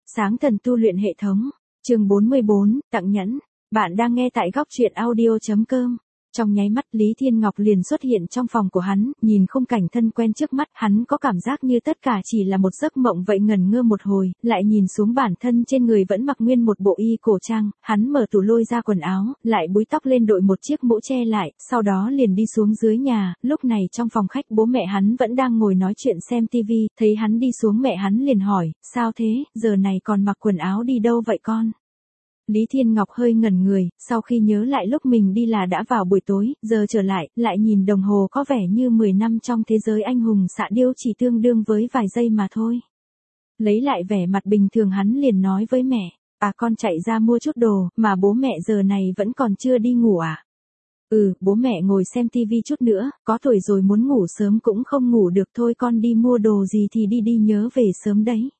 Sáng thần tu luyện hệ thống, chương 44, tặng nhẫn. Bạn đang nghe tại góc truyện audio.com. Trong nháy mắt Lý Thiên Ngọc liền xuất hiện trong phòng của hắn, nhìn khung cảnh thân quen trước mắt, hắn có cảm giác như tất cả chỉ là một giấc mộng vậy, ngẩn ngơ một hồi, lại nhìn xuống bản thân trên người vẫn mặc nguyên một bộ y cổ trang, hắn mở tủ lôi ra quần áo, lại búi tóc lên đội một chiếc mũ che lại, sau đó liền đi xuống dưới nhà, lúc này trong phòng khách bố mẹ hắn vẫn đang ngồi nói chuyện xem tivi, thấy hắn đi xuống mẹ hắn liền hỏi, sao thế, giờ này còn mặc quần áo đi đâu vậy con? Lý Thiên Ngọc hơi ngẩn người, sau khi nhớ lại lúc mình đi là đã vào buổi tối, giờ trở lại nhìn đồng hồ có vẻ như 10 năm trong thế giới anh hùng xạ điêu chỉ tương đương với vài giây mà thôi. Lấy lại vẻ mặt bình thường hắn liền nói với mẹ, con chạy ra mua chút đồ, mà bố mẹ giờ này vẫn còn chưa đi ngủ à? Bố mẹ ngồi xem tivi chút nữa, có tuổi rồi muốn ngủ sớm cũng không ngủ được thôi, con đi mua đồ gì thì đi nhớ về sớm đấy.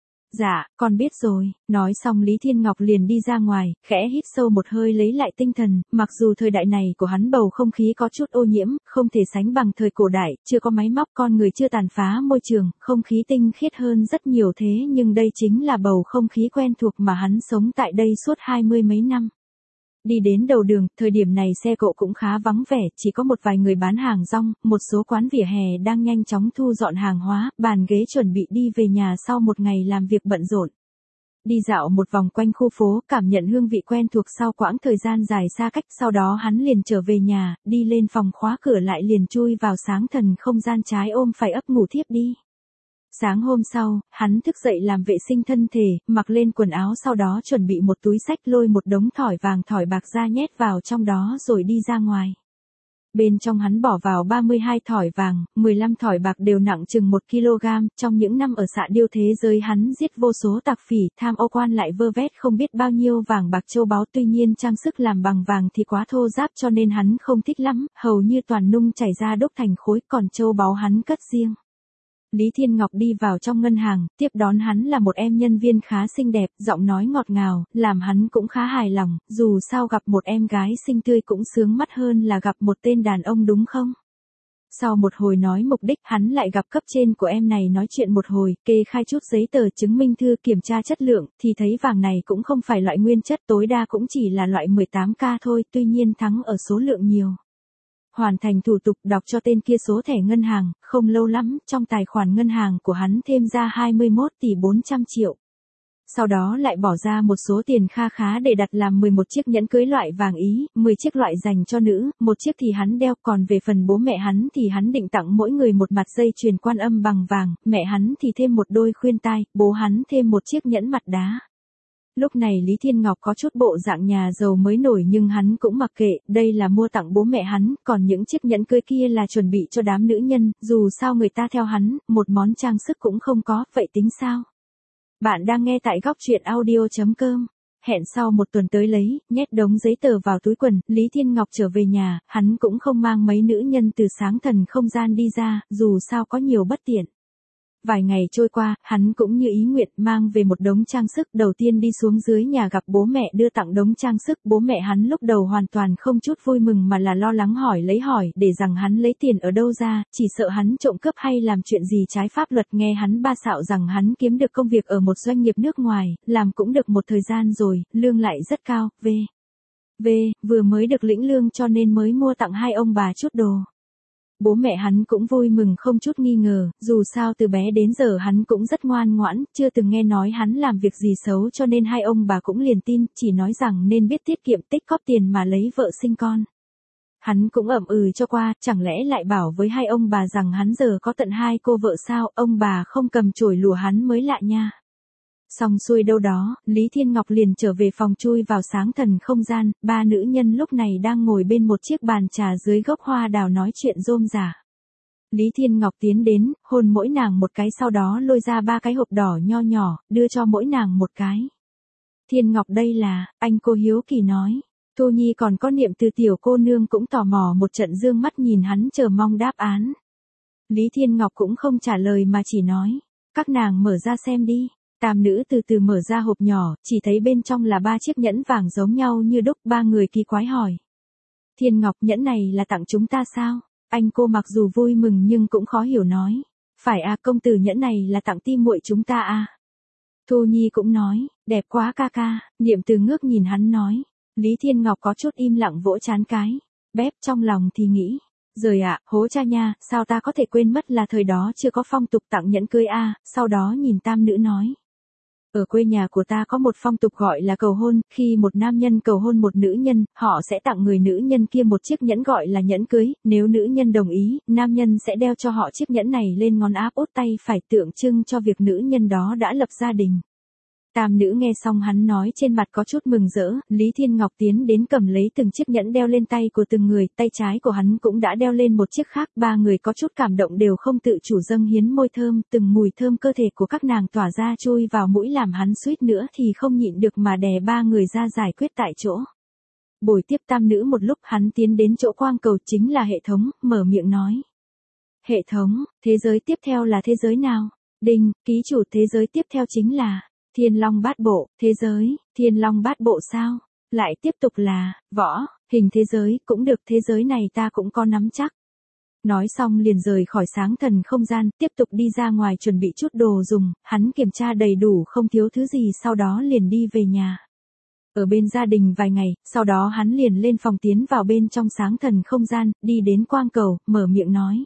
Dạ, con biết rồi, nói xong Lý Thiên Ngọc liền đi ra ngoài, khẽ hít sâu một hơi lấy lại tinh thần, mặc dù thời đại này của hắn bầu không khí có chút ô nhiễm, không thể sánh bằng thời cổ đại, chưa có máy móc, con người chưa tàn phá môi trường, không khí tinh khiết hơn rất nhiều, thế nhưng đây chính là bầu không khí quen thuộc mà hắn sống tại đây suốt 20 mấy năm. Đi đến đầu đường, thời điểm này xe cộ cũng khá vắng vẻ, chỉ có một vài người bán hàng rong, một số quán vỉa hè đang nhanh chóng thu dọn hàng hóa, bàn ghế chuẩn bị đi về nhà sau một ngày làm việc bận rộn. Đi dạo một vòng quanh khu phố, cảm nhận hương vị quen thuộc sau quãng thời gian dài xa cách, sau đó hắn liền trở về nhà, đi lên phòng khóa cửa lại liền chui vào sáng thần không gian, trái ôm phải ấp ngủ thiếp đi. Sáng hôm sau, hắn thức dậy làm vệ sinh thân thể, mặc lên quần áo, sau đó chuẩn bị một túi xách, lôi một đống thỏi vàng thỏi bạc ra nhét vào trong đó rồi đi ra ngoài. Bên trong hắn bỏ vào 32 thỏi vàng, 15 thỏi bạc đều nặng chừng 1 kg, trong những năm ở xạ điêu thế giới hắn giết vô số tặc phỉ, tham ô quan lại vơ vét không biết bao nhiêu vàng bạc châu báu, tuy nhiên trang sức làm bằng vàng thì quá thô ráp cho nên hắn không thích lắm, hầu như toàn nung chảy ra đúc thành khối, còn châu báu hắn cất riêng. Lý Thiên Ngọc đi vào trong ngân hàng, tiếp đón hắn là một em nhân viên khá xinh đẹp, giọng nói ngọt ngào, làm hắn cũng khá hài lòng, dù sao gặp một em gái xinh tươi cũng sướng mắt hơn là gặp một tên đàn ông đúng không? Sau một hồi nói mục đích, hắn lại gặp cấp trên của em này nói chuyện một hồi, kê khai chút giấy tờ chứng minh thư kiểm tra chất lượng, thì thấy vàng này cũng không phải loại nguyên chất, tối đa cũng chỉ là loại 18K thôi, tuy nhiên thắng ở số lượng nhiều. Hoàn thành thủ tục, đọc cho tên kia số thẻ ngân hàng, không lâu lắm, trong tài khoản ngân hàng của hắn thêm ra 21 tỷ 400 triệu. Sau đó lại bỏ ra một số tiền kha khá để đặt làm 11 chiếc nhẫn cưới loại vàng Ý, 10 chiếc loại dành cho nữ, một chiếc thì hắn đeo, còn về phần bố mẹ hắn thì hắn định tặng mỗi người một mặt dây chuyền quan âm bằng vàng, mẹ hắn thì thêm một đôi khuyên tai, bố hắn thêm một chiếc nhẫn mặt đá. Lúc này Lý Thiên Ngọc có chút bộ dạng nhà giàu mới nổi nhưng hắn cũng mặc kệ, đây là mua tặng bố mẹ hắn, còn những chiếc nhẫn cưới kia là chuẩn bị cho đám nữ nhân, dù sao người ta theo hắn, một món trang sức cũng không có, vậy tính sao? Bạn đang nghe tại góc truyện audio.com. Hẹn sau một tuần tới lấy, nhét đống giấy tờ vào túi quần, Lý Thiên Ngọc trở về nhà, hắn cũng không mang mấy nữ nhân từ sáng thần không gian đi ra, dù sao có nhiều bất tiện. Vài ngày trôi qua, hắn cũng như ý nguyện mang về một đống trang sức, đầu tiên đi xuống dưới nhà gặp bố mẹ đưa tặng đống trang sức, bố mẹ hắn lúc đầu hoàn toàn không chút vui mừng mà là lo lắng hỏi để rằng hắn lấy tiền ở đâu ra, chỉ sợ hắn trộm cướp hay làm chuyện gì trái pháp luật, nghe hắn ba xạo rằng hắn kiếm được công việc ở một doanh nghiệp nước ngoài, làm cũng được một thời gian rồi, lương lại rất cao, vừa mới được lĩnh lương cho nên mới mua tặng hai ông bà chút đồ. Bố mẹ hắn cũng vui mừng không chút nghi ngờ, dù sao từ bé đến giờ hắn cũng rất ngoan ngoãn, chưa từng nghe nói hắn làm việc gì xấu cho nên hai ông bà cũng liền tin, chỉ nói rằng nên biết tiết kiệm tích cóp tiền mà lấy vợ sinh con. Hắn cũng ậm cho qua, chẳng lẽ lại bảo với hai ông bà rằng hắn giờ có tận 2 cô vợ sao, ông bà không cầm chổi lùa hắn mới lạ nha. Xong xuôi đâu đó, Lý Thiên Ngọc liền trở về phòng chui vào sáng thần không gian, 3 nữ nhân lúc này đang ngồi bên một chiếc bàn trà dưới gốc hoa đào nói chuyện rôm rả. Lý Thiên Ngọc tiến đến, hôn mỗi nàng một cái, sau đó lôi ra 3 cái hộp đỏ nho nhỏ, đưa cho mỗi nàng một cái. Thiên Ngọc đây là, anh cô hiếu kỳ nói. Thu Nhi còn có niệm từ tiểu cô nương cũng tò mò một trận dương mắt nhìn hắn chờ mong đáp án. Lý Thiên Ngọc cũng không trả lời mà chỉ nói, các nàng mở ra xem đi. Tam nữ từ từ mở ra hộp nhỏ, chỉ thấy bên trong là 3 chiếc nhẫn vàng giống nhau như đúc, 3 người kỳ quái hỏi. Thiên Ngọc, nhẫn này là tặng chúng ta sao? Anh cô mặc dù vui mừng nhưng cũng khó hiểu nói. Phải à, công tử, nhẫn này là tặng Ti muội chúng ta à? Thu Nhi cũng nói, đẹp quá ca ca, Niệm Từ ngước nhìn hắn nói. Lý Thiên Ngọc có chút im lặng vỗ trán cái, bép trong lòng thì nghĩ. Rời ạ, hố cha nha, sao ta có thể quên mất là thời đó chưa có phong tục tặng nhẫn cưới a. Sau đó nhìn tam nữ nói. Ở quê nhà của ta có một phong tục gọi là cầu hôn, khi một nam nhân cầu hôn một nữ nhân, họ sẽ tặng người nữ nhân kia một chiếc nhẫn gọi là nhẫn cưới, nếu nữ nhân đồng ý, nam nhân sẽ đeo cho họ chiếc nhẫn này lên ngón áp út tay phải tượng trưng cho việc nữ nhân đó đã lập gia đình. Tam nữ nghe xong hắn nói trên mặt có chút mừng rỡ, Lý Thiên Ngọc tiến đến cầm lấy từng chiếc nhẫn đeo lên tay của từng người, tay trái của hắn cũng đã đeo lên một chiếc khác, ba người có chút cảm động đều không tự chủ dâng hiến môi thơm, từng mùi thơm cơ thể của các nàng tỏa ra chui vào mũi làm hắn suýt nữa thì không nhịn được mà đè ba người ra giải quyết tại chỗ. Bồi tiếp tam nữ một lúc hắn tiến đến chỗ quang cầu chính là hệ thống, mở miệng nói. Hệ thống, thế giới tiếp theo là thế giới nào? Đinh, ký chủ thế giới tiếp theo chính là Thiên Long Bát Bộ, thế giới, Thiên Long Bát Bộ sao? Lại tiếp tục là, võ, hình thế giới, cũng được thế giới này ta cũng có nắm chắc. Nói xong liền rời khỏi sáng thần không gian, tiếp tục đi ra ngoài chuẩn bị chút đồ dùng, hắn kiểm tra đầy đủ không thiếu thứ gì sau đó liền đi về nhà. Ở bên gia đình vài ngày, sau đó hắn liền lên phòng tiến vào bên trong sáng thần không gian, đi đến quang cầu, mở miệng nói.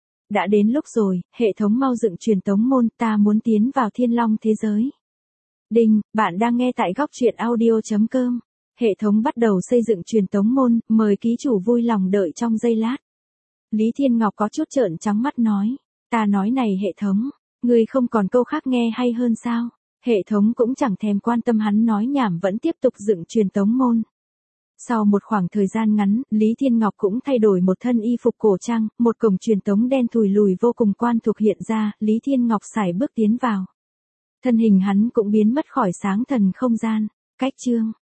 Đã đến lúc rồi, hệ thống mau dựng truyền tống môn, ta muốn tiến vào Thiên Long thế giới. Đinh, bạn đang nghe tại góc truyện audio.com. Hệ thống bắt đầu xây dựng truyền tống môn, mời ký chủ vui lòng đợi trong giây lát. Lý Thiên Ngọc có chút trợn trắng mắt nói. Ta nói này hệ thống, ngươi không còn câu khác nghe hay hơn sao? Hệ thống cũng chẳng thèm quan tâm hắn nói nhảm vẫn tiếp tục dựng truyền tống môn. Sau một khoảng thời gian ngắn, Lý Thiên Ngọc cũng thay đổi một thân y phục cổ trang, một cổng truyền tống đen thùi lùi vô cùng quan thuộc hiện ra, Lý Thiên Ngọc sải bước tiến vào. Thân hình hắn cũng biến mất khỏi sáng thần không gian. Cách chương